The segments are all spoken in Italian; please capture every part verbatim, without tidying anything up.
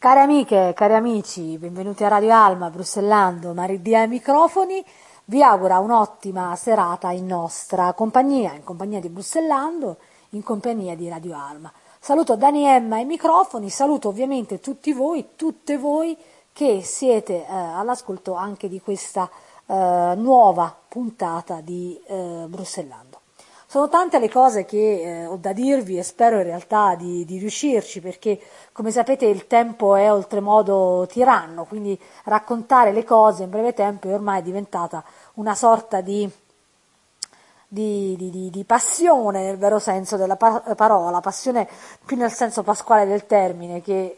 Care amiche, cari amici, benvenuti a Radio Alma, Brussellando, Maridia ai microfoni. Vi augura un'ottima serata in nostra compagnia, in compagnia di Brussellando, in compagnia di Radio Alma. Saluto Dani Emma ai microfoni, saluto ovviamente tutti voi, tutte voi che siete eh, all'ascolto anche di questa eh, nuova puntata di eh, Brussellando. Sono tante le cose che eh, ho da dirvi e spero in realtà di, di riuscirci, perché come sapete il tempo è oltremodo tiranno, quindi raccontare le cose in breve tempo è ormai diventata una sorta di, di, di, di, di passione nel vero senso della pa- parola, passione più nel senso pasquale del termine che,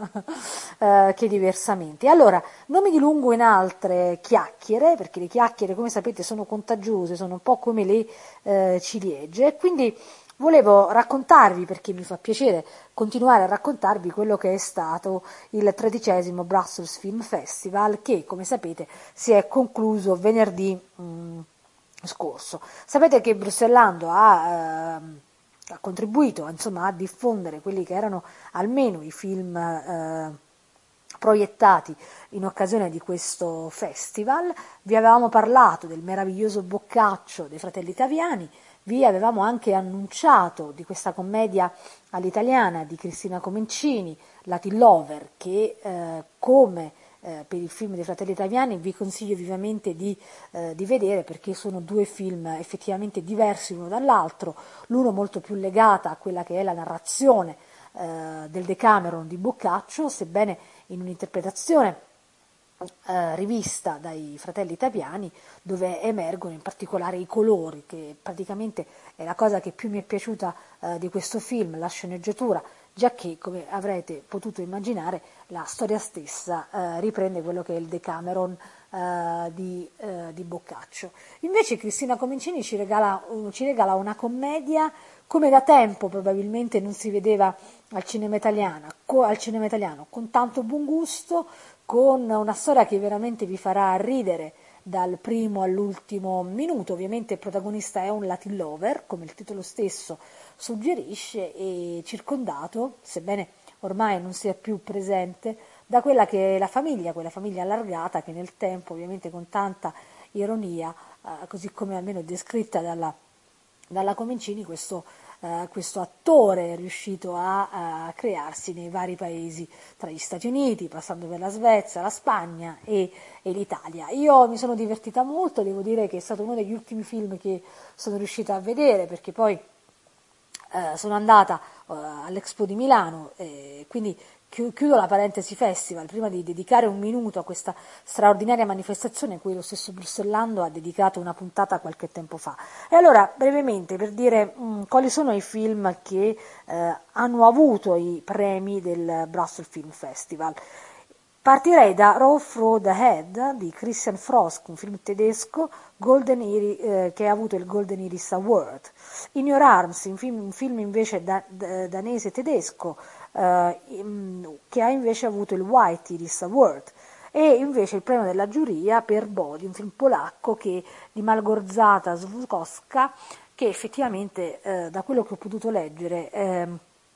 eh, che diversamente. Allora, non mi dilungo in altre chiacchiere, perché le chiacchiere, come sapete, sono contagiose, sono un po' come le eh, ciliegie, e quindi volevo raccontarvi, perché mi fa piacere continuare a raccontarvi quello che è stato il tredicesimo Brussels Film Festival, che, come sapete, si è concluso venerdì mh, scorso. Sapete che Brussellando ha, ehm, ha contribuito insomma, a diffondere quelli che erano almeno i film eh, proiettati in occasione di questo festival. Vi avevamo parlato del meraviglioso Boccaccio dei Fratelli Taviani, vi avevamo anche annunciato di questa commedia all'italiana di Cristina Comencini, Latin Lover, che eh, come eh, per il film dei Fratelli Taviani vi consiglio vivamente di, eh, di vedere, perché sono due film effettivamente diversi l'uno dall'altro, l'uno molto più legata a quella che è la narrazione eh, del Decameron di Boccaccio, sebbene in un'interpretazione eh, rivista dai Fratelli Taviani, dove emergono in particolare i colori, che praticamente è la cosa che più mi è piaciuta eh, di questo film, la sceneggiatura, giacché, come avrete potuto immaginare, la storia stessa eh, riprende quello che è il Decameron eh, di, eh, di Boccaccio. Invece Cristina Comencini ci regala, uh, ci regala una commedia come da tempo probabilmente non si vedeva al cinema italiano, co- al cinema italiano, con tanto buon gusto, con una storia che veramente vi farà ridere dal primo all'ultimo minuto. Ovviamente il protagonista è un Latin lover, come il titolo stesso suggerisce, e circondato, sebbene ormai non sia più presente, da quella che è la famiglia, quella famiglia allargata che nel tempo, ovviamente con tanta ironia, eh, così come almeno descritta dalla, dalla Comencini, questo Uh, questo attore è riuscito a, a crearsi nei vari paesi, tra gli Stati Uniti, passando per la Svezia, la Spagna e, e l'Italia. Io mi sono divertita molto, devo dire che è stato uno degli ultimi film che sono riuscita a vedere, perché poi uh, sono andata uh, all'Expo di Milano, e quindi chiudo la parentesi festival prima di dedicare un minuto a questa straordinaria manifestazione a cui lo stesso Brussellando ha dedicato una puntata qualche tempo fa. E allora, brevemente, per dire mh, quali sono i film che eh, hanno avuto i premi del Brussels Film Festival. Partirei da Rauf Road Ahead di Christian Frost, un film tedesco Golden Iris, eh, che ha avuto il Golden Iris Award. In Your Arms, un film, un film invece da, da, danese tedesco eh, che ha invece avuto il White Iris Award. E invece il premio della giuria per Body, un film polacco che, di Malgorzata Zwukowska, che effettivamente eh, da quello che ho potuto leggere eh,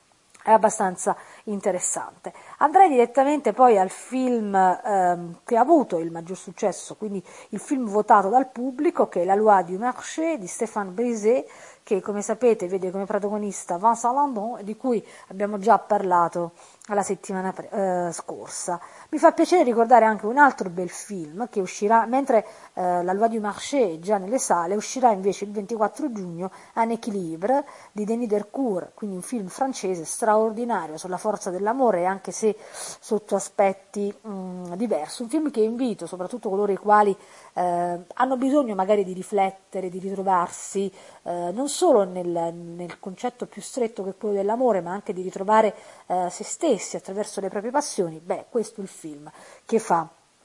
è abbastanza interessante. Andrei direttamente poi al film ehm, che ha avuto il maggior successo, quindi il film votato dal pubblico, che è La Loi du Marché di Stéphane Brisé, che come sapete vede come protagonista Vincent Landon, di cui abbiamo già parlato la settimana pre- eh, scorsa. Mi fa piacere ricordare anche un altro bel film che uscirà, mentre eh, La Loi du Marché è già nelle sale, uscirà invece il ventiquattro giugno Un équilibre di Denis Dercourt, quindi un film francese straordinario sulla forza dell'amore, anche se sotto aspetti mh, diversi. Un film che invito soprattutto coloro i quali eh, hanno bisogno magari di riflettere, di ritrovarsi, eh, non solo nel, nel concetto più stretto che è quello dell'amore, ma anche di ritrovare eh, se stessi attraverso le proprie passioni. Beh, questo è il film che fa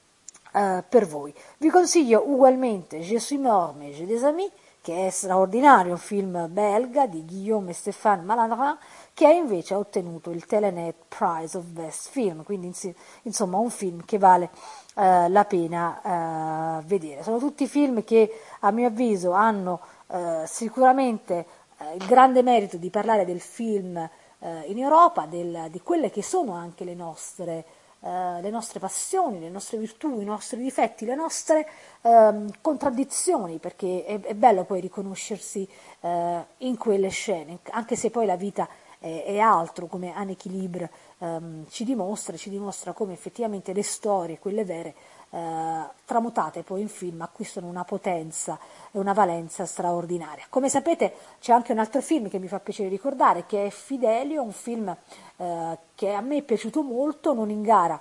eh, per voi. Vi consiglio ugualmente Je suis mort mais j'ai des amis, che è straordinario, un film belga di Guillaume e Stéphane Malandrin, che ha invece ottenuto il Telenet Prize of Best Film, quindi insomma un film che vale eh, la pena eh, vedere. Sono tutti film che a mio avviso hanno eh, sicuramente eh, il grande merito di parlare del film eh, in Europa, del, di quelle che sono anche le nostre, eh, le nostre passioni, le nostre virtù, i nostri difetti, le nostre ehm, contraddizioni, perché è, è bello poi riconoscersi eh, in quelle scene, anche se poi la vita è, è altro, come Anneke Liebr ehm, ci dimostra, ci dimostra come effettivamente le storie, quelle vere, eh, tramutate poi in film, acquistano una potenza e una valenza straordinaria. Come sapete c'è anche un altro film che mi fa piacere ricordare, che è Fidelio, un film eh, che a me è piaciuto molto, non in gara,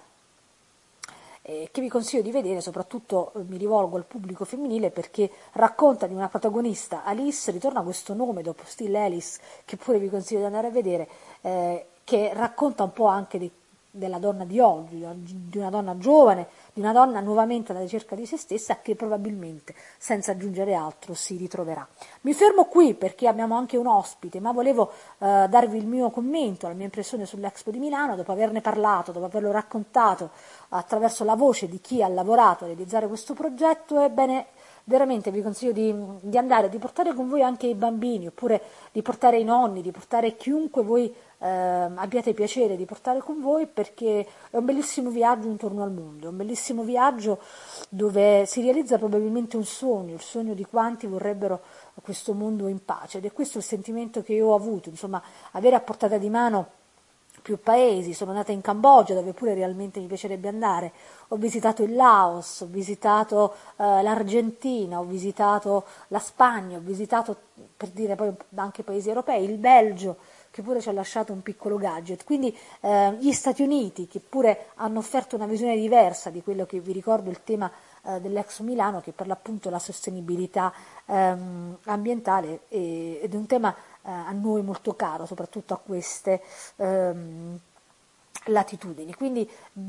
eh, che vi consiglio di vedere, soprattutto eh, mi rivolgo al pubblico femminile, perché racconta di una protagonista, Alice, ritorna questo nome dopo Still Alice, che pure vi consiglio di andare a vedere, eh, che racconta un po' anche di, della donna di oggi, di una donna giovane, di una donna nuovamente alla ricerca di se stessa, che probabilmente, senza aggiungere altro, si ritroverà. Mi fermo qui perché abbiamo anche un ospite, ma volevo eh, darvi il mio commento, la mia impressione sull'Expo di Milano, dopo averne parlato, dopo averlo raccontato attraverso la voce di chi ha lavorato a realizzare questo progetto. Ebbene, veramente vi consiglio di, di andare, di portare con voi anche i bambini, oppure di portare i nonni, di portare chiunque voi eh, abbiate piacere di portare con voi, perché è un bellissimo viaggio intorno al mondo, è un bellissimo viaggio dove si realizza probabilmente un sogno, il sogno di quanti vorrebbero questo mondo in pace, ed è questo il sentimento che io ho avuto, insomma, avere a portata di mano più paesi. Sono andata in Cambogia, dove pure realmente mi piacerebbe andare, ho visitato il Laos, ho visitato eh, l'Argentina, ho visitato la Spagna, ho visitato, per dire poi anche paesi europei, il Belgio, che pure ci ha lasciato un piccolo gadget, quindi eh, gli Stati Uniti, che pure hanno offerto una visione diversa di quello che vi ricordo il tema eh, dell'Expo Milano, che per l'appunto la sostenibilità ehm, ambientale, e, ed è un tema eh, a noi molto caro, soprattutto a queste ehm, latitudini. Quindi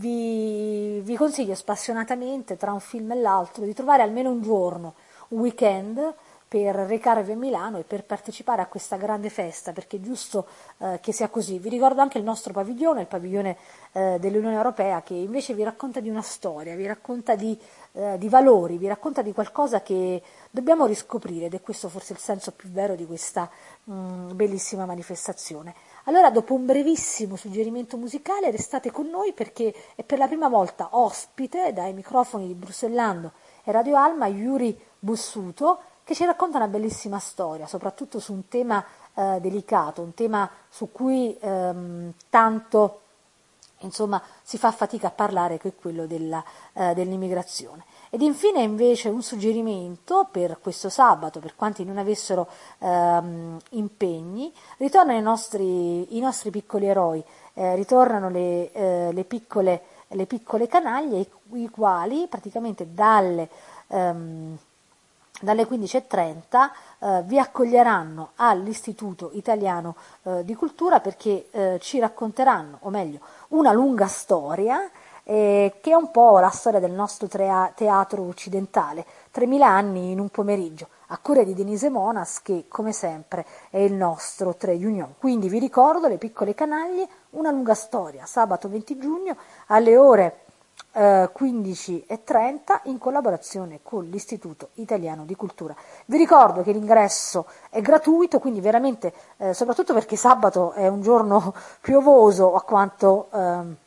vi, vi consiglio spassionatamente, tra un film e l'altro, di trovare almeno un giorno, un weekend, per recarvi a Milano e per partecipare a questa grande festa, perché è giusto eh, che sia così. Vi ricordo anche il nostro paviglione, il paviglione eh, dell'Unione Europea, che invece vi racconta di una storia, vi racconta di, eh, di valori, vi racconta di qualcosa che dobbiamo riscoprire, ed è questo forse il senso più vero di questa mh, bellissima manifestazione. Allora, dopo un brevissimo suggerimento musicale, restate con noi, perché è per la prima volta ospite dai microfoni di Bruxellando e Radio Alma Yuri Bussuto, che ci racconta una bellissima storia, soprattutto su un tema eh, delicato, un tema su cui ehm, tanto insomma si fa fatica a parlare, che è quello della, eh, dell'immigrazione. Ed infine invece un suggerimento per questo sabato, per quanti non avessero ehm, impegni: ritornano i nostri, i nostri piccoli eroi, eh, ritornano le, eh, le, piccole, le piccole canaglie, i, i quali praticamente dalle... Ehm, dalle quindici e trenta eh, vi accoglieranno all'Istituto Italiano eh, di Cultura, perché eh, ci racconteranno, o meglio, una lunga storia eh, che è un po' la storia del nostro trea- teatro occidentale, tremila anni in un pomeriggio, a cura di Denise Monas, che come sempre è il nostro Trade Union. Quindi vi ricordo, le piccole canaglie, una lunga storia, sabato venti giugno alle ore quindici e trenta, in collaborazione con l'Istituto Italiano di Cultura. Vi ricordo che l'ingresso è gratuito, quindi veramente, eh, soprattutto perché sabato è un giorno piovoso a quanto, ehm,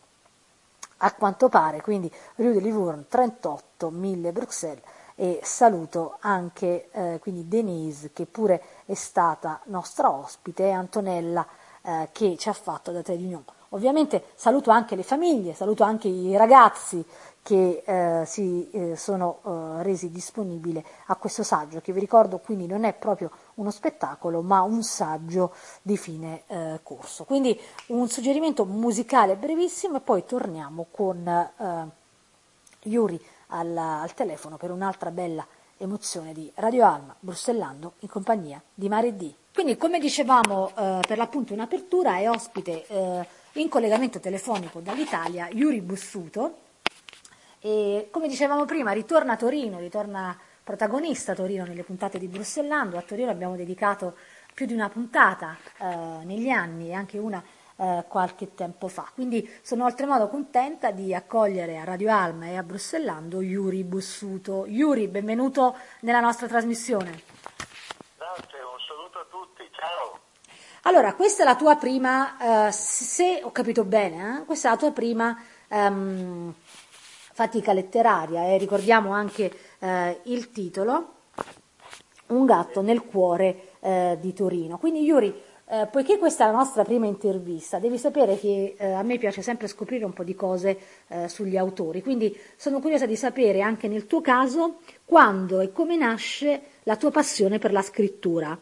a quanto pare, quindi Rue de Livourne trentotto mille Bruxelles, e saluto anche eh, quindi Denise, che pure è stata nostra ospite, e Antonella eh, che ci ha fatto da Trade Union. Ovviamente saluto anche le famiglie, saluto anche i ragazzi che eh, si eh, sono eh, resi disponibili a questo saggio, che vi ricordo quindi non è proprio uno spettacolo, ma un saggio di fine eh, corso. Quindi un suggerimento musicale brevissimo, e poi torniamo con eh, Yuri al, al telefono per un'altra bella emozione di Radio Alma, Bruxellando, in compagnia di Mare D. Quindi, come dicevamo eh, per l'appunto in apertura, è ospite eh, in collegamento telefonico dall'Italia Yuri Bussuto, e come dicevamo prima ritorna a Torino, ritorna protagonista a Torino nelle puntate di Bruxellando. A Torino abbiamo dedicato più di una puntata eh, negli anni, e anche una eh, qualche tempo fa, quindi sono oltremodo contenta di accogliere a Radio Alma e a Bruxellando Yuri Bussuto. Yuri, benvenuto nella nostra trasmissione. Grazie, un saluto a tutti, ciao. Allora, questa è la tua prima, eh, se ho capito bene, eh, questa è la tua prima ehm, fatica letteraria e ricordiamo anche eh, il titolo, Un gatto nel cuore eh, di Torino. Quindi Yuri, eh, poiché questa è la nostra prima intervista, devi sapere che eh, a me piace sempre scoprire un po' di cose eh, sugli autori, quindi sono curiosa di sapere anche nel tuo caso quando e come nasce la tua passione per la scrittura.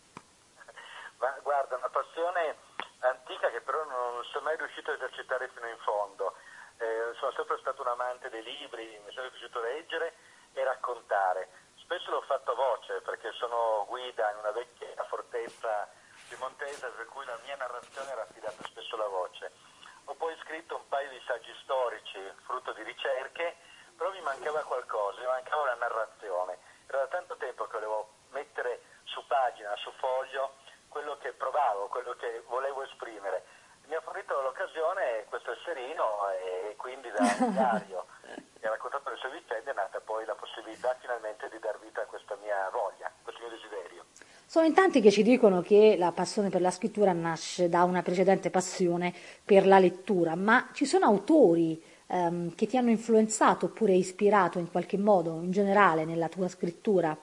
Ma guarda, una passione antica che però non sono mai riuscito a esercitare fino in fondo. Eh, sono sempre stato un amante dei libri, mi è sempre piaciuto leggere e raccontare. Spesso l'ho fatto a voce perché sono guida in una vecchia fortezza piemontese per cui la mia narrazione era affidata spesso alla voce. Ho poi scritto un paio di saggi storici, frutto di ricerche, però mi mancava qualcosa, mi mancava la narrazione. Era da tanto tempo che volevo mettere su pagina, su foglio, quello che provavo, quello che volevo esprimere. Mi ha fornito l'occasione questo esserino e quindi da un diario che ha raccontato le sue vicende è nata poi la possibilità finalmente di dar vita a questa mia voglia, a questo mio desiderio. Sono in tanti che ci dicono che la passione per la scrittura nasce da una precedente passione per la lettura, ma ci sono autori ehm, che ti hanno influenzato oppure ispirato in qualche modo, in generale, nella tua scrittura?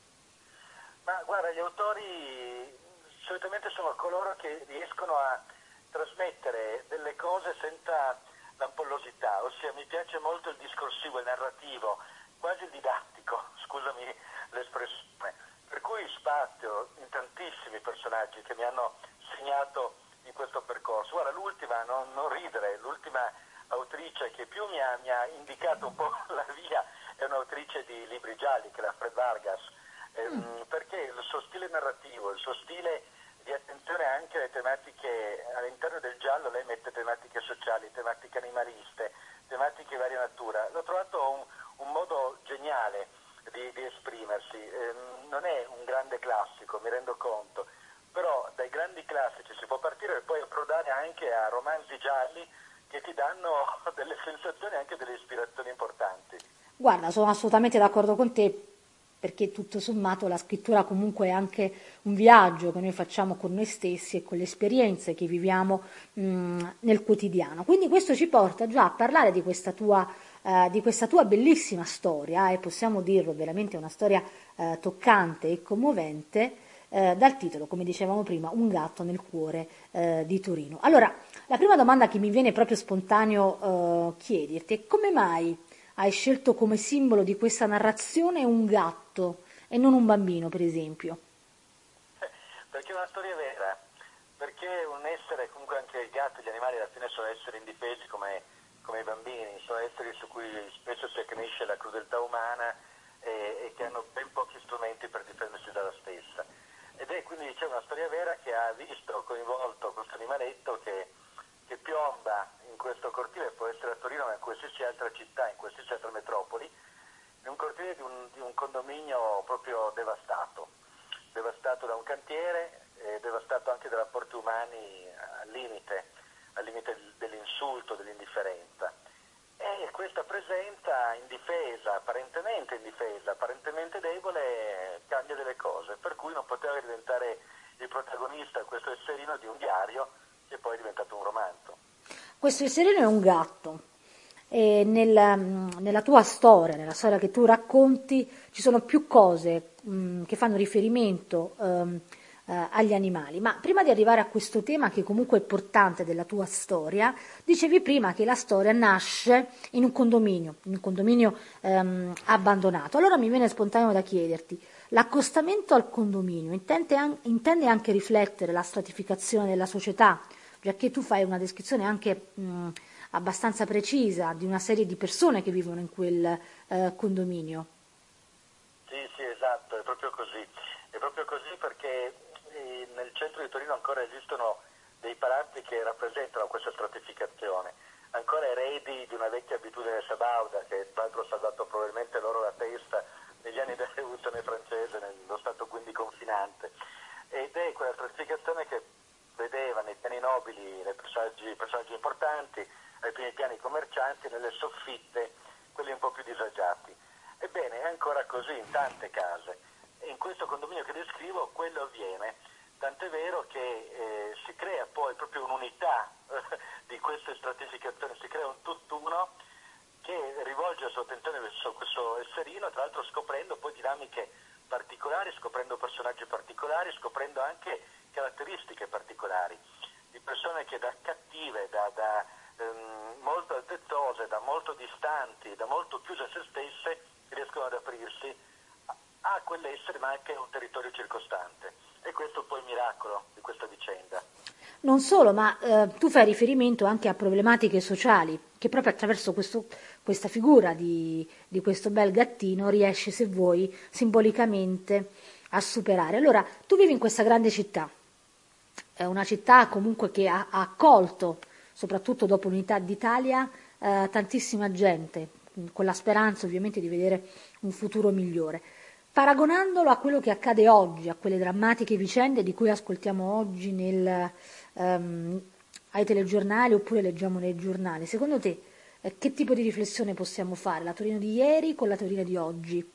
Ma guarda, gli autori solitamente sono coloro che riescono a trasmettere delle cose senza l'ampollosità, ossia mi piace molto il discorsivo, il narrativo, quasi il didattico, scusami l'espressione, per cui spazio in tantissimi personaggi che mi hanno segnato in questo percorso. Guarda, l'ultima, non, non ridere, l'ultima autrice che più mi ha, mi ha indicato un po' la via è un'autrice di libri gialli, che è la Fred Vargas, ehm, perché il suo stile narrativo, il suo stile di attenzione anche alle tematiche, all'interno del giallo lei mette tematiche sociali, tematiche animaliste, tematiche di varia natura. L'ho trovato un, un modo geniale di, di esprimersi. Eh, non è un grande classico, mi rendo conto, però dai grandi classici si può partire e poi approdare anche a romanzi gialli che ti danno delle sensazioni e anche delle ispirazioni importanti. Guarda, sono assolutamente d'accordo con te perché tutto sommato la scrittura comunque è anche un viaggio che noi facciamo con noi stessi e con le esperienze che viviamo mh, nel quotidiano. Quindi questo ci porta già a parlare di questa tua, eh, di questa tua bellissima storia, e possiamo dirlo, veramente una storia eh, toccante e commovente, eh, dal titolo, come dicevamo prima, Un gatto nel cuore eh, di Torino. Allora, la prima domanda che mi viene proprio spontaneo eh, chiederti è come mai hai scelto come simbolo di questa narrazione un gatto e non un bambino, per esempio? Perché è una storia vera, perché un essere, comunque anche il gatto e gli animali alla fine sono esseri indifesi come, come i bambini, sono esseri su cui spesso si accresce la crudeltà umana e, e che hanno ben pochi strumenti per difendersi dalla stessa. Ed è quindi, dicevo, una storia vera che ha visto coinvolto questo animaletto che, che piomba in questo cortile, può essere a Torino ma in qualsiasi altra città, in qualsiasi altra metropoli, in un cortile di un, di un condominio proprio devastato, devastato da un cantiere, eh, devastato anche da rapporti umani al limite, al limite dell'insulto, dell'indifferenza. E questa presenza indifesa, apparentemente indifesa, apparentemente debole, cambia delle cose, per cui non poteva diventare il protagonista, questo esserino di un diario, che poi è diventato un romanzo. Questo esserino è un gatto. E nella, nella tua storia, nella storia che tu racconti, ci sono più cose mh, che fanno riferimento ehm, eh, agli animali. Ma prima di arrivare a questo tema, che comunque è importante della tua storia, dicevi prima che la storia nasce in un condominio, in un condominio ehm, abbandonato. Allora mi viene spontaneo da chiederti, l'accostamento al condominio intende, an- intende anche riflettere la stratificazione della società, giacché tu fai una descrizione anche mh, abbastanza precisa di una serie di persone che vivono in quel eh, condominio. Sì, sì, esatto, è proprio così. È proprio così perché eh, nel centro di Torino ancora esistono dei palazzi che rappresentano questa stratificazione, ancora eredi di una vecchia abitudine sabauda che tra l'altro ha salvato probabilmente loro la testa negli anni della rivoluzione francese, nello stato quindi confinante. Ed è quella stratificazione che vedeva nei piani nobili nei personaggi, personaggi importanti, ai primi piani commercianti, nelle soffitte quelli un po' più disagiati. Ebbene, è ancora così in tante case. E in questo condominio che descrivo quello avviene, tant'è vero che eh, si crea poi proprio un'unità eh, di queste stratificazioni, si crea un tutt'uno che rivolge la sua attenzione verso questo esserino, tra l'altro scoprendo poi dinamiche particolari, scoprendo personaggi particolari, scoprendo anche caratteristiche particolari, di persone che da cattive, da, da ehm, molto altezzose, da molto distanti, da molto chiuse a se stesse, riescono ad aprirsi a, a quell'essere ma anche a un territorio circostante. E questo è un po' il miracolo di questa vicenda. Non solo, ma eh, tu fai riferimento anche a problematiche sociali, che proprio attraverso questo, questa figura di, di questo bel gattino riesci, se vuoi, simbolicamente a superare. Allora, tu vivi in questa grande città, è una città comunque che ha, ha accolto, soprattutto dopo l'unità d'Italia, eh, tantissima gente, con la speranza ovviamente di vedere un futuro migliore. Paragonandolo a quello che accade oggi, a quelle drammatiche vicende di cui ascoltiamo oggi nel, ehm, ai telegiornali oppure leggiamo nei giornali, secondo te eh, che tipo di riflessione possiamo fare? La Torino di ieri con la Torino di oggi?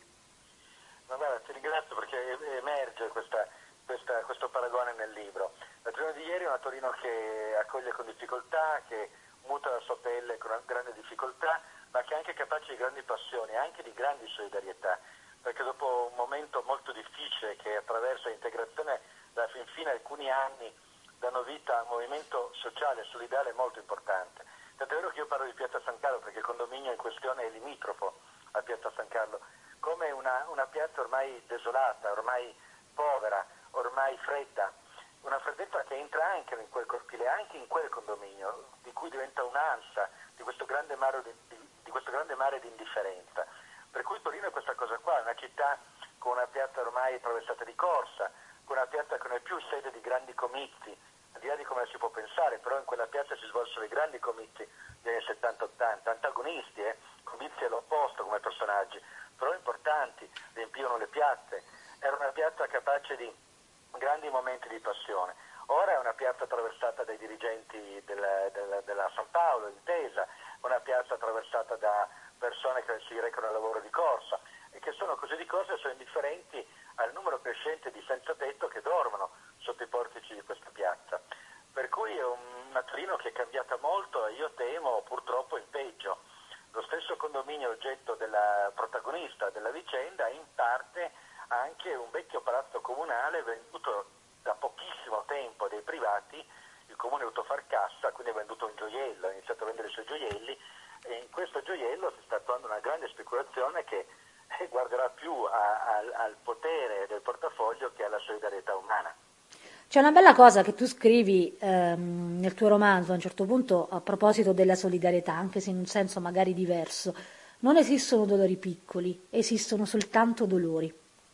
Ma guarda, ti ringrazio perché emerge questa, questa, questo paragone nel libro. La Torino di ieri è una Torino che accoglie con difficoltà, che muta la sua pelle con grande difficoltà, ma che è anche capace di grandi passioni, anche di grandi solidarietà, perché dopo un momento molto difficile che attraversa l'integrazione, da fin fine alcuni anni danno vita a un movimento sociale e solidale molto importante. Tant'è vero che io parlo di Piazza San Carlo perché il condominio in questione è limitrofo a Piazza San Carlo, come una, una piazza ormai desolata, ormai povera, ormai fredda, una freddezza che entra anche in quel cortile, anche in quel condominio, di cui diventa un'ansia di questo grande mare di, di, di questo grande mare di indifferenza. Per cui Torino è questa cosa qua, una città con una piazza ormai attraversata di corsa, con una piazza che non è più sede di grandi comizi, al di là di come la si può pensare, però in quella piazza si svolsero i grandi comizi degli anni settanta ottanta, antagonisti, eh, comizi all'opposto come personaggi, però importanti, riempivano le piazze, era una piazza capace di grandi momenti di passione. Ora è una piazza attraversata dai dirigenti della, della, della San Paolo, Intesa, una piazza attraversata da persone che si recano al lavoro di corsa e che sono così di corsa e sono indifferenti al numero crescente di senza tetto che dormono sotto i portici di questa piazza. Per cui è una Torino che è cambiata molto e io temo purtroppo il peggio. Lo stesso condominio oggetto della protagonista della vicenda è in parte anche un vecchio palazzo comunale venduto da pochissimo tempo dai privati. Il comune ha dovuto far cassa, quindi ha venduto un gioiello, ha iniziato a vendere i suoi gioielli e in questo gioiello si sta attuando una grande speculazione che guarderà più a, a, al potere del portafoglio che alla solidarietà umana. C'è una bella cosa che tu scrivi ehm, nel tuo romanzo a un certo punto a proposito della solidarietà, anche se in un senso magari diverso. Non esistono dolori piccoli, esistono soltanto dolori.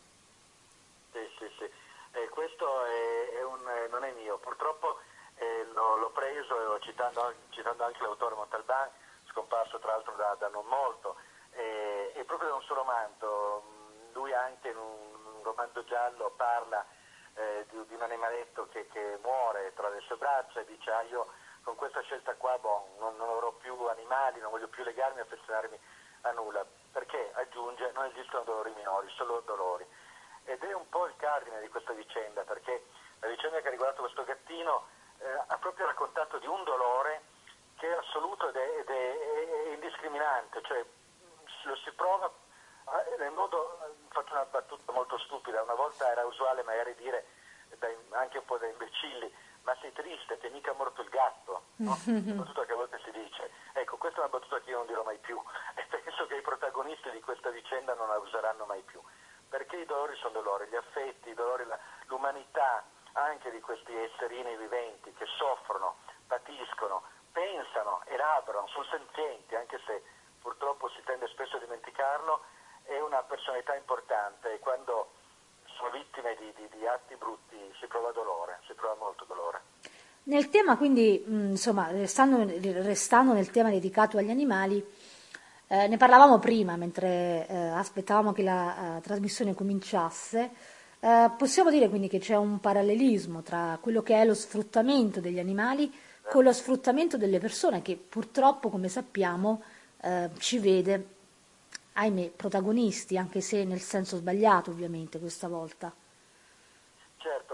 Sì, sì, sì. Eh, questo è, è un, eh, non è mio. Purtroppo eh, l'ho, l'ho preso, citando, citando anche l'autore Montalbán, scomparso tra l'altro da, da non molto, eh, e proprio da un suo romanzo. Lui anche in un, un romanzo giallo parla eh, di, di un animaletto che, che muore tra le sue braccia e dice ah, io con questa scelta qua bon, non, non avrò più animali, non voglio più legarmi, affezionarmi a nulla, perché aggiunge non esistono dolori minori, solo dolori. Ed è un po' il cardine di questa vicenda, perché la vicenda che ha riguardato questo gattino eh, ha proprio raccontato di un dolore che è assoluto ed è, ed è, è indiscriminante, cioè lo si prova eh, nel modo, faccio una battuta molto stupida, una volta era usuale magari dire, dai, anche un po' da imbecilli, ma sei triste, ti è mica morto il gatto, no? Una battuta che a volte si dice. Ecco, questa è una battuta che io non dirò mai più e penso che i protagonisti di questa vicenda non la useranno mai più. Perché i dolori sono dolori, gli affetti, i dolori, la, l'umanità anche di questi esserini viventi che soffrono, patiscono, pensano, elaborano, sono senzienti, anche se purtroppo si tende spesso a dimenticarlo, è una personalità importante e quando sono vittime di, di, di atti brutti si prova dolore, si prova molto dolore. Nel tema quindi, mh, insomma, restando, restando nel tema dedicato agli animali, Eh, ne parlavamo prima, mentre eh, aspettavamo che la eh, trasmissione cominciasse. Eh, possiamo dire quindi che c'è un parallelismo tra quello che è lo sfruttamento degli animali con lo sfruttamento delle persone, che purtroppo, come sappiamo, eh, ci vede, ahimè, protagonisti, anche se nel senso sbagliato, ovviamente, questa volta. Certo, guarda,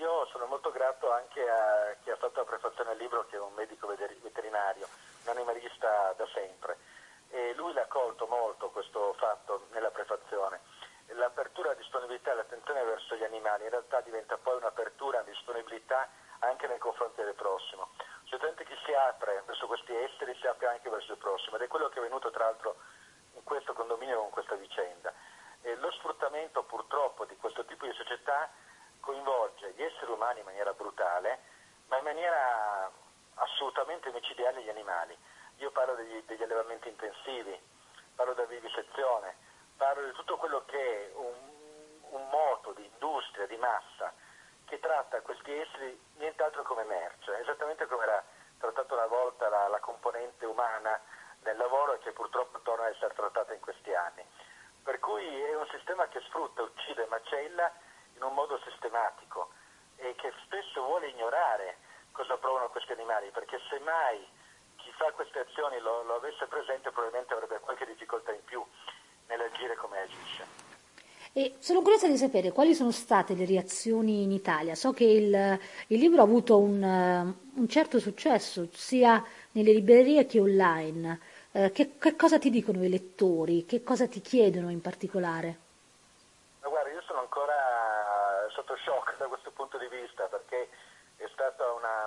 io sono molto grato anche a chi ha fatto la prefazione al libro, che è un medico veterinario, un animalista da sempre, e lui l'ha colto molto questo fatto nella prefazione. L'apertura, la disponibilità e l'attenzione verso gli animali in realtà diventa poi un'apertura di disponibilità anche nei confronti del prossimo. Solitamente chi si apre verso questi esseri si apre anche verso il prossimo, ed è quello che è venuto tra l'altro in questo condominio con questa vicenda. E lo sfruttamento purtroppo di questo tipo di società coinvolge gli esseri umani in maniera brutale, ma in maniera assolutamente micidiale gli animali. Io parlo degli, degli allevamenti intensivi, parlo della vivisezione, parlo di tutto quello che è un, un moto di industria, di massa, che tratta questi esseri nient'altro come merce, esattamente come era trattata una volta la, la componente umana nel lavoro, e che purtroppo torna a essere trattata in questi anni. Per cui è un sistema che sfrutta, uccide, macella in un modo sistematico, e che spesso vuole ignorare cosa provano questi animali, perché se mai chi fa queste azioni lo, lo avesse presente, probabilmente avrebbe qualche difficoltà in più nell'agire come agisce. E sono curiosa di sapere quali sono state le reazioni in Italia. So che il, il libro ha avuto un, uh, un certo successo sia nelle librerie che online. Eh, che, che cosa ti dicono i lettori? Che cosa ti chiedono in particolare? Ma guarda, io sono ancora sotto shock da questo punto di vista, perché è stata una,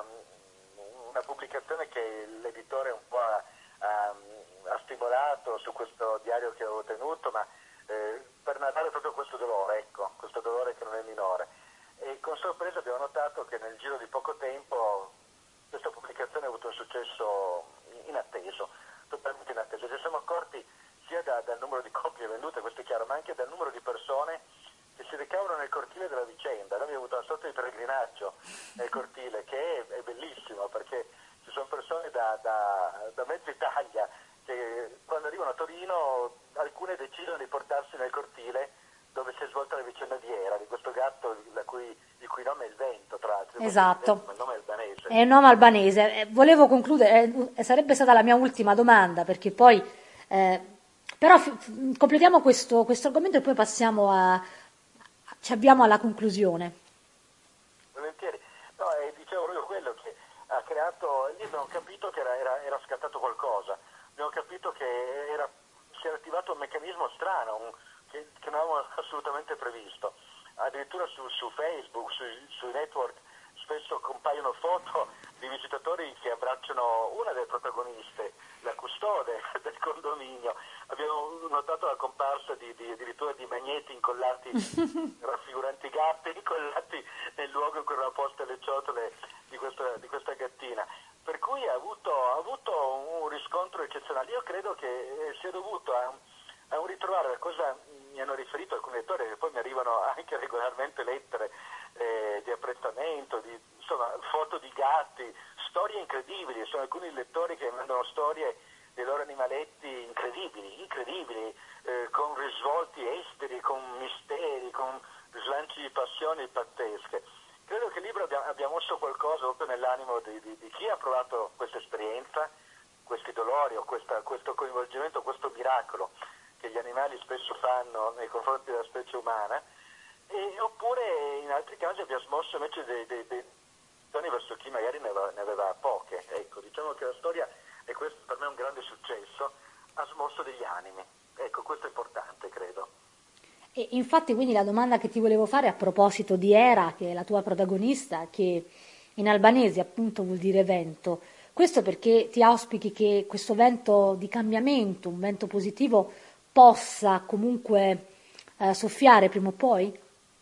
una pubblicazione che l'editore un po' ha, ha, ha stimolato su questo diario che avevo tenuto, ma eh, per narrare proprio questo dolore, ecco, questo dolore che non è minore. E con sorpresa abbiamo notato che nel giro di poco tempo questa pubblicazione ha avuto un successo inatteso, totalmente inatteso. Ci siamo accorti sia da, dal numero di copie vendute, questo è chiaro, ma anche dal numero di persone che si recavano nel cortile della vicenda. Noi abbiamo avuto una sorta di pellegrinaggio nel cortile, che è, è bellissimo, perché ci sono persone da, da, da mezza Italia che quando arrivano a Torino alcune decidono di portarsi nel cortile dove si è svolta la vicenda di Era, di questo gatto la cui, il cui nome è il vento, tra l'altro. Esatto, Il nome è albanese. è un nome albanese. Eh, Volevo concludere, eh, sarebbe stata la mia ultima domanda, perché poi, eh, però f- f- completiamo questo, questo argomento e poi passiamo a, ci avviamo alla conclusione. Volentieri. No, e dicevo proprio quello che ha creato, lì abbiamo capito che era, era, era scattato qualcosa, abbiamo capito che era, si era attivato un meccanismo strano, un, che, che non avevamo assolutamente previsto. Addirittura su, su Facebook, su, sui network, spesso compaiono foto di visitatori che abbracciano una delle protagoniste, la custode del condominio. Abbiamo notato la comparsa di, di, addirittura di magneti incollati raffiguranti gatti incollati nel luogo in cui erano poste le ciotole di questa, di questa gattina. Per cui ha avuto, ha avuto un riscontro eccezionale. Io credo che sia dovuto a, a un ritrovare, la cosa mi hanno riferito alcuni lettori, che poi mi arrivano anche regolarmente lettere eh, di apprezzamento, di, insomma, foto di gatti, storie incredibili. Sono alcuni lettori che mandano storie dei loro animaletti incredibili, incredibili, eh, con risvolti esteri, con misteri, con slanci di passioni pazzesche. Credo che il libro abbia, abbia mosso qualcosa proprio nell'animo di, di, di chi ha provato questa esperienza, questi dolori o questa, questo coinvolgimento, questo miracolo che gli animali spesso fanno nei confronti della specie umana, e, oppure in altri casi abbia smosso invece dei, dei, dei toni verso chi magari ne aveva, ne aveva poche. Ecco, diciamo che la storia, e questo per me è un grande successo, ha smosso degli animi. Ecco, questo è importante, credo. E infatti quindi la domanda che ti volevo fare a proposito di Era, che è la tua protagonista, che in albanese appunto vuol dire vento, questo perché ti auspichi che questo vento di cambiamento, un vento positivo, possa comunque eh, soffiare prima o poi?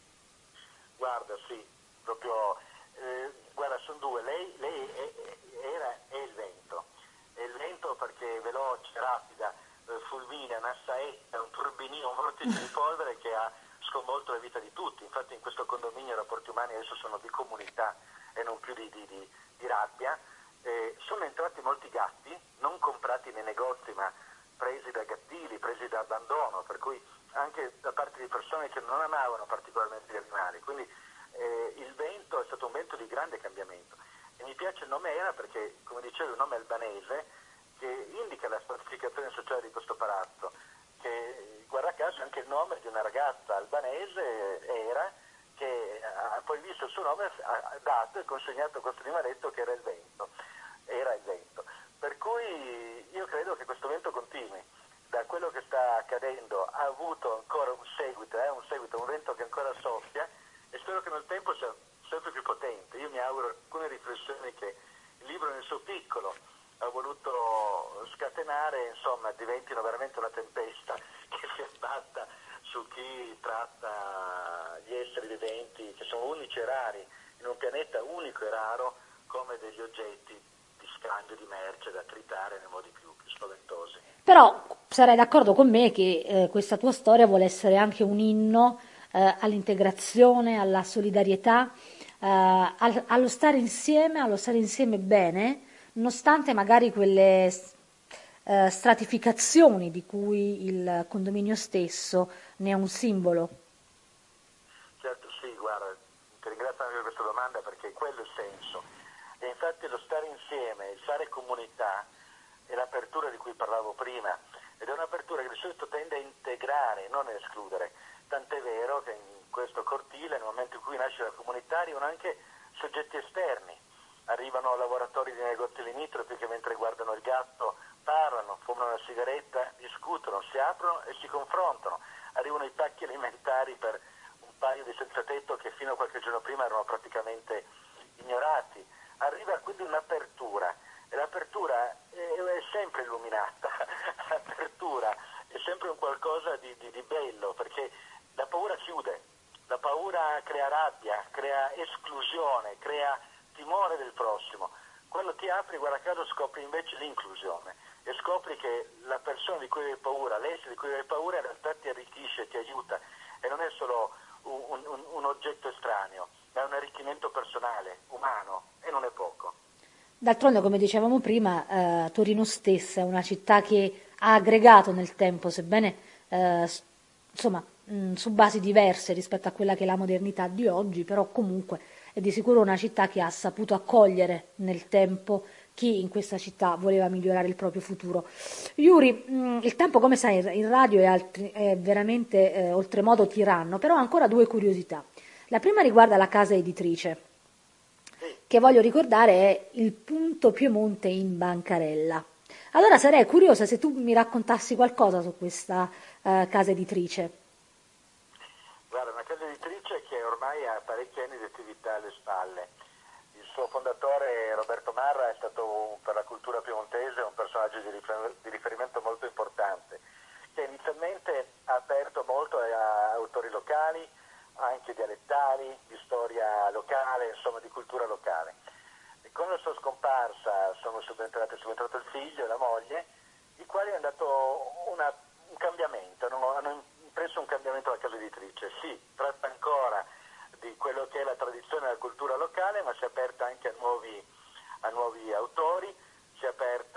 Guarda, sì, proprio, eh, guarda, sono due, lei, lei è, è- era, è il vento, è il vento perché è veloce, rapida, eh, fulminea, una saetta, un turbinio, un vortice di polvere che ha sconvolto la vita di tutti. Infatti in questo condominio i rapporti umani adesso sono di comunità e non più di, di- di- di rabbia. Eh, sono entrati molti gatti, non comprati nei negozi ma presi da gattili, presi da abbandono, per cui anche da parte di persone che non amavano particolarmente gli animali. Quindi eh, il vento è stato un vento di grande cambiamento. E mi piace il nome Era perché, come dicevo, è un nome albanese che indica la stratificazione sociale di questo palazzo, che guarda caso è anche il nome di una ragazza albanese, Era, che ha poi visto il suo suo nome ha dato e consegnato questo animaletto che era il vento, era il vento. Per cui io credo che questo vento continui. Da quello che sta accadendo ha avuto ancora un seguito, eh, un seguito, un vento che ancora soffia, e spero che nel tempo sia sempre più potente. Io mi auguro alcune riflessioni che il libro nel suo piccolo ha voluto scatenare, insomma, diventino veramente una tempesta che si abbatta su chi tratta gli esseri viventi, che sono unici e rari, in un pianeta unico e raro, come degli oggetti di scambio di merce da tritare nei modi più, più spaventosi. Però sarai d'accordo con me che eh, questa tua storia vuole essere anche un inno eh, all'integrazione, alla solidarietà, eh, al- allo stare insieme, allo stare insieme bene, nonostante magari quelle eh, stratificazioni di cui il condominio stesso ne è un simbolo. Certo, sì, guarda, ti ringrazio anche per questa domanda, perché è quello il senso. E infatti lo stare insieme, il fare comunità, è l'apertura di cui parlavo prima, ed è un'apertura che di solito tende a integrare, non a escludere. Tant'è vero che in questo cortile, nel momento in cui nasce la comunità, arrivano anche soggetti esterni. Arrivano lavoratori di negozi limitrofi che, mentre guardano il gatto, parlano, fumano una sigaretta, discutono, si aprono e si confrontano. Arrivano i pacchi alimentari per un paio di senza tetto che fino a qualche giorno prima erano praticamente ignorati. Arriva quindi un'apertura, e l'apertura è, è sempre illuminata, l'apertura è sempre un qualcosa di, di, di bello, perché la paura chiude, la paura crea rabbia, crea esclusione, crea timore del prossimo. Quando ti apri, guarda caso, scopri invece l'inclusione e scopri che la persona di cui hai paura, l'essere di cui hai paura, in realtà ti arricchisce, ti aiuta, e non è solo un, un, un oggetto estraneo, ma è un arricchimento personale, umano, e non è poco. D'altronde, come dicevamo prima, eh, Torino stessa è una città che ha aggregato nel tempo, sebbene eh, s- insomma, mh, su basi diverse rispetto a quella che è la modernità di oggi, però comunque è di sicuro una città che ha saputo accogliere nel tempo chi in questa città voleva migliorare il proprio futuro. Yuri, mh, il tempo, come sai, in radio è, altri- è veramente eh, oltremodo tiranno, però ho ancora due curiosità. La prima riguarda la casa editrice, Sì. che voglio ricordare è il Punto Piemonte in Bancarella. Allora sarei curiosa se tu mi raccontassi qualcosa su questa eh, casa editrice. Guarda, una casa editrice che ormai ha parecchi anni di attività alle spalle. Il suo fondatore, Roberto Marra, è stato per la cultura piemontese un personaggio di, rifer- di riferimento molto importante, che inizialmente ha aperto molto a autori locali, anche dialettali, di storia locale, insomma di cultura locale. E con la sua scomparsa sono subentrati, è subentrato il figlio e la moglie, i quali hanno dato una, un cambiamento, hanno, hanno impresso un cambiamento alla casa editrice. Sì, tratta ancora di quello che è la tradizione della cultura locale, ma si è aperta anche a nuovi, a nuovi autori, si è aperta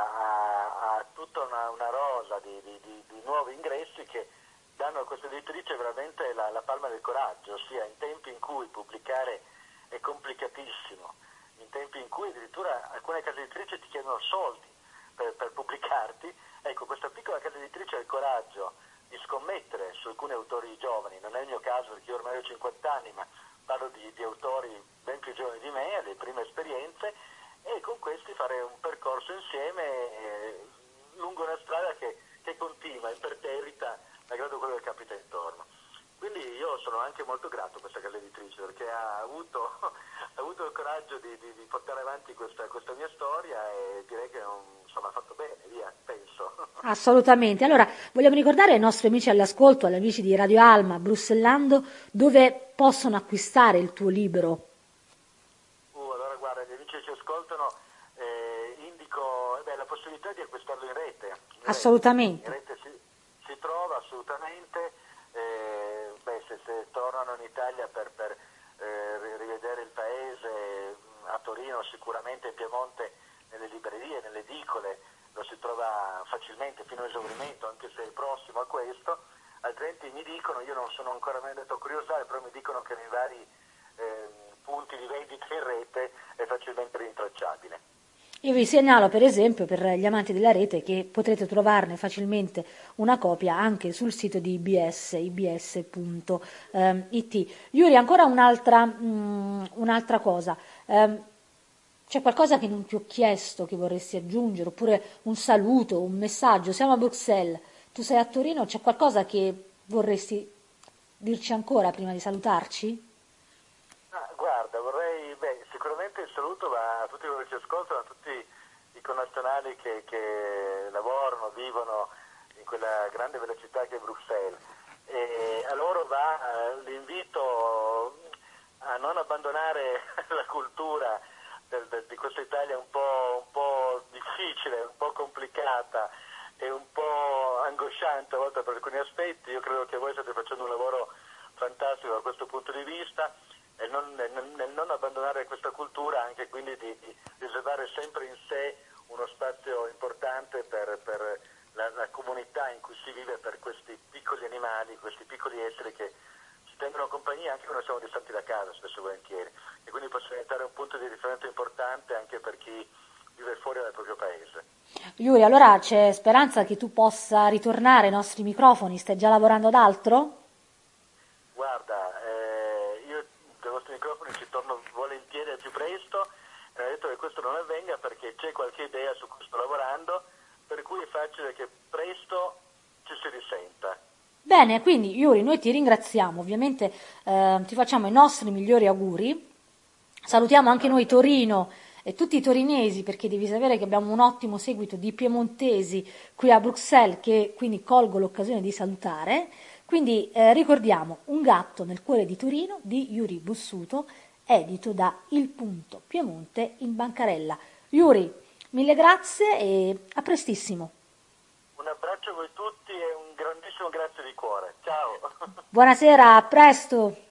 a, a tutta una, una rosa di, di, di, di nuovi ingressi che danno a questa editrice veramente la, la palma del coraggio, ossia in tempi in cui pubblicare è complicatissimo, in tempi in cui addirittura alcune case editrici ti chiedono soldi per, per pubblicarti, ecco, questa piccola casa editrice ha il coraggio di scommettere su alcuni autori giovani. Non è il mio caso perché io ormai ho cinquanta anni, ma parlo di, di autori ben più giovani di me, alle prime esperienze, e con questi fare un percorso insieme eh, lungo una strada che, che continua, imperterrita, malgrado quello che capita intorno. Quindi io sono anche molto grato a questa casa editrice, perché ha avuto, ha avuto il coraggio di, di, di portare avanti questa, questa mia storia, e direi che insomma, ha fatto bene, via, penso. Assolutamente. Allora, vogliamo ricordare ai nostri amici all'ascolto, agli amici di Radio Alma, Brussellando, dove possono acquistare il tuo libro. Uh, allora guarda, gli amici che ci ascoltano, eh, indico eh beh, la possibilità di acquistarlo in rete. In rete, in Assolutamente. rete si, si trova assolutamente, eh, beh, se, se tornano in Italia per, per eh, rivedere il paese, a Torino sicuramente, in Piemonte, nelle librerie, nelle edicole, lo si trova facilmente fino a esaurimento, anche se è prossimo a questo. Altrimenti mi dicono, io non sono ancora mai andato a curiosare, però mi dicono che nei vari eh, punti di vendita in rete è facilmente rintracciabile. Io vi segnalo per esempio per gli amanti della rete che potrete trovarne facilmente una copia anche sul sito di I B S, i b s punto i t. Yuri, ancora un'altra, mm, un'altra cosa. Ehm, c'è qualcosa che non ti ho chiesto che vorresti aggiungere, oppure un saluto, un messaggio? Siamo a Bruxelles, tu sei a Torino, c'è qualcosa che vorresti dirci ancora prima di salutarci? Ah, guarda, vorrei, beh, sicuramente il saluto va a tutti quelli che ci ascoltano, a tutti i connazionali che, che lavorano, vivono in quella grande velocità che è Bruxelles. E a loro va eh, l'invito a non abbandonare la cultura del- del- di questa Italia un po', un po' difficile, un po' complicata e un po' angosciante a volte per alcuni aspetti. Io credo che voi state facendo un lavoro fantastico da questo punto di vista e non, nel, nel non abbandonare questa cultura, anche quindi di, di riservare sempre in sé uno spazio importante per, per la, la comunità in cui si vive, per questi piccoli animali, questi piccoli esseri che ci tengono compagnia anche quando siamo distanti da casa, spesso e volentieri, e quindi possono diventare un punto di riferimento importante anche per chi vive fuori dal proprio paese. Yuri, allora c'è speranza che tu possa ritornare ai nostri microfoni, stai già lavorando ad altro? Guarda, eh, io dai vostri microfoni ci torno volentieri al più presto, e ho detto che questo non avvenga perché c'è qualche idea su cui sto lavorando, per cui è facile che presto ci si risenta. Bene, quindi Yuri, noi ti ringraziamo, ovviamente eh, ti facciamo i nostri migliori auguri, salutiamo anche noi Grazie. Torino e tutti i torinesi perché devi sapere che abbiamo un ottimo seguito di piemontesi qui a Bruxelles che quindi colgo l'occasione di salutare. Quindi eh, ricordiamo Un gatto nel cuore di Torino di Yuri Bussuto, edito da Il Punto Piemonte in bancarella. Yuri, mille grazie e a prestissimo. Un abbraccio a voi tutti e un grandissimo grazie di cuore. Ciao. Buonasera, a presto.